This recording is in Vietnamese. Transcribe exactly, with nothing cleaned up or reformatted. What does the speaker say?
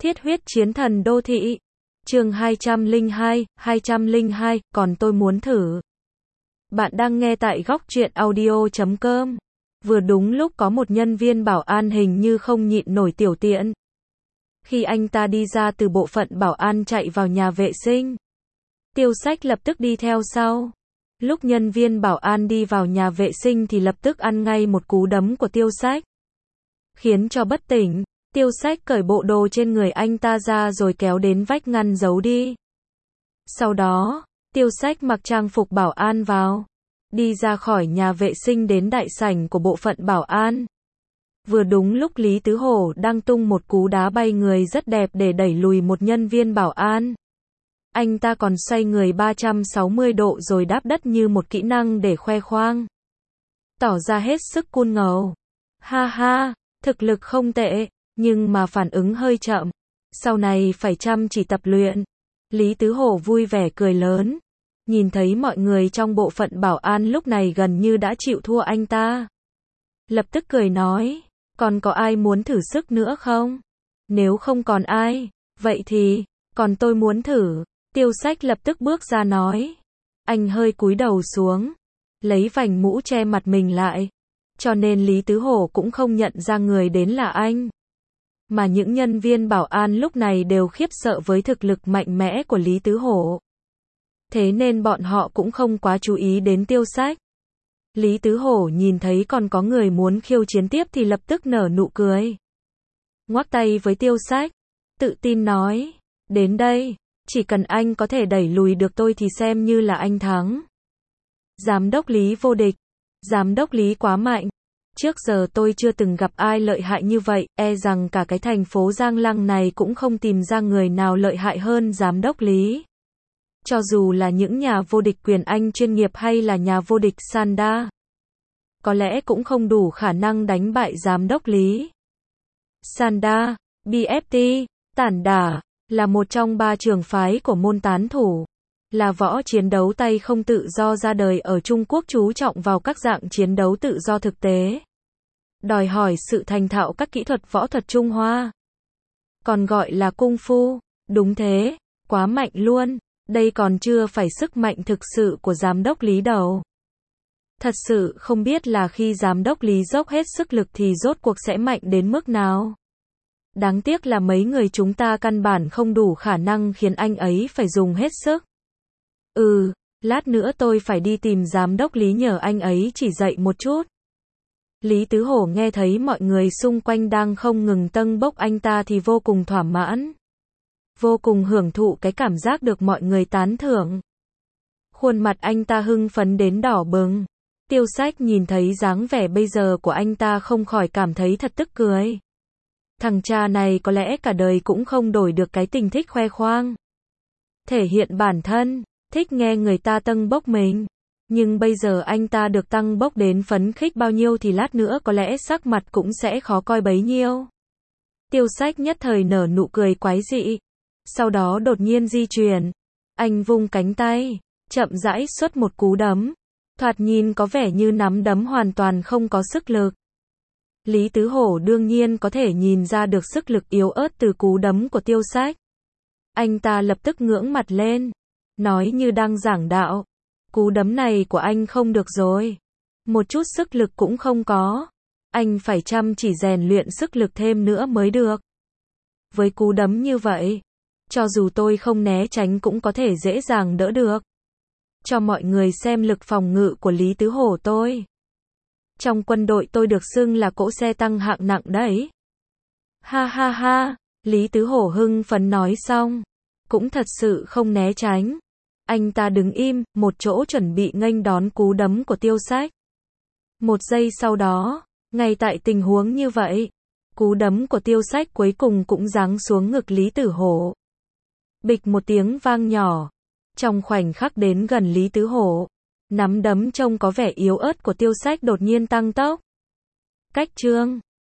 Thiết huyết chiến thần đô thị. Chương hai trăm lẻ hai, hai trăm lẻ hai, còn tôi muốn thử. Bạn đang nghe tại góc truyện audio chấm com. Vừa đúng lúc có một nhân viên bảo an hình như không nhịn nổi tiểu tiện. Khi anh ta đi ra từ bộ phận bảo an chạy vào nhà vệ sinh, Tiêu Sách lập tức đi theo sau. Lúc nhân viên bảo an đi vào nhà vệ sinh thì lập tức ăn ngay một cú đấm của Tiêu Sách, khiến cho bất tỉnh. Tiêu Sách cởi bộ đồ trên người anh ta ra rồi kéo đến vách ngăn giấu đi. Sau đó, Tiêu Sách mặc trang phục bảo an vào, đi ra khỏi nhà vệ sinh đến đại sảnh của bộ phận bảo an. Vừa đúng lúc Lý Tứ Hổ đang tung một cú đá bay người rất đẹp để đẩy lùi một nhân viên bảo an. Anh ta còn xoay người ba trăm sáu mươi độ rồi đáp đất như một kỹ năng để khoe khoang, tỏ ra hết sức cool ngầu. Ha ha, thực lực không tệ, nhưng mà phản ứng hơi chậm. Sau này phải chăm chỉ tập luyện. Lý Tứ Hổ vui vẻ cười lớn. Nhìn thấy mọi người trong bộ phận bảo an lúc này gần như đã chịu thua anh ta, lập tức cười nói, còn có ai muốn thử sức nữa không? Nếu không còn ai, vậy thì, còn tôi muốn thử. Tiêu Sách lập tức bước ra nói. Anh hơi cúi đầu xuống, lấy vành mũ che mặt mình lại, cho nên Lý Tứ Hổ cũng không nhận ra người đến là anh. Mà những nhân viên bảo an lúc này đều khiếp sợ với thực lực mạnh mẽ của Lý Tứ Hổ. Thế nên bọn họ cũng không quá chú ý đến Tiêu Sách. Lý Tứ Hổ nhìn thấy còn có người muốn khiêu chiến tiếp thì lập tức nở nụ cười, ngoắc tay với Tiêu Sách, tự tin nói, đến đây, chỉ cần anh có thể đẩy lùi được tôi thì xem như là anh thắng. Giám đốc Lý vô địch. Giám đốc Lý quá mạnh. Trước giờ tôi chưa từng gặp ai lợi hại như vậy, e rằng cả cái thành phố Giang Lăng này cũng không tìm ra người nào lợi hại hơn giám đốc Lý. Cho dù là những nhà vô địch quyền Anh chuyên nghiệp hay là nhà vô địch Sanda, có lẽ cũng không đủ khả năng đánh bại giám đốc Lý. Sanda, bê ép tê, Tản Đả, là một trong ba trường phái của môn tán thủ, là võ chiến đấu tay không tự do ra đời ở Trung Quốc, chú trọng vào các dạng chiến đấu tự do thực tế, đòi hỏi sự thành thạo các kỹ thuật võ thuật Trung Hoa, còn gọi là cung phu. Đúng thế, quá mạnh luôn. Đây còn chưa phải sức mạnh thực sự của giám đốc Lý đầu. Thật sự không biết là khi giám đốc Lý dốc hết sức lực thì rốt cuộc sẽ mạnh đến mức nào. Đáng tiếc là mấy người chúng ta căn bản không đủ khả năng khiến anh ấy phải dùng hết sức. Ừ, lát nữa tôi phải đi tìm giám đốc Lý nhờ anh ấy chỉ dạy một chút. Lý Tứ Hổ nghe thấy mọi người xung quanh đang không ngừng tâng bốc anh ta thì vô cùng thỏa mãn, vô cùng hưởng thụ cái cảm giác được mọi người tán thưởng. Khuôn mặt anh ta hưng phấn đến đỏ bừng. Tiêu Sách nhìn thấy dáng vẻ bây giờ của anh ta không khỏi cảm thấy thật tức cười. Thằng cha này có lẽ cả đời cũng không đổi được cái tình thích khoe khoang, thể hiện bản thân, thích nghe người ta tâng bốc mình. Nhưng bây giờ anh ta được tăng bốc đến phấn khích bao nhiêu thì lát nữa có lẽ sắc mặt cũng sẽ khó coi bấy nhiêu. Tiêu Sách nhất thời nở nụ cười quái dị. Sau đó đột nhiên di chuyển. Anh vung cánh tay, chậm rãi xuất một cú đấm. Thoạt nhìn có vẻ như nắm đấm hoàn toàn không có sức lực. Lý Tứ Hổ đương nhiên có thể nhìn ra được sức lực yếu ớt từ cú đấm của Tiêu Sách. Anh ta lập tức ngưỡng mặt lên, nói như đang giảng đạo. Cú đấm này của anh không được rồi. Một chút sức lực cũng không có. Anh phải chăm chỉ rèn luyện sức lực thêm nữa mới được. Với cú đấm như vậy, cho dù tôi không né tránh cũng có thể dễ dàng đỡ được. Cho mọi người xem lực phòng ngự của Lý Tứ Hổ tôi. Trong quân đội tôi được xưng là cỗ xe tăng hạng nặng đấy. Ha ha ha, Lý Tứ Hổ hưng phấn nói xong, cũng thật sự không né tránh. Anh ta đứng im, một chỗ chuẩn bị nghênh đón cú đấm của Tiêu Sách. Một giây sau đó, ngay tại tình huống như vậy, cú đấm của Tiêu Sách cuối cùng cũng giáng xuống ngực Lý Tứ Hổ. Bịch một tiếng vang nhỏ. Trong khoảnh khắc đến gần Lý Tứ Hổ, nắm đấm trông có vẻ yếu ớt của Tiêu Sách đột nhiên tăng tốc. Cách chương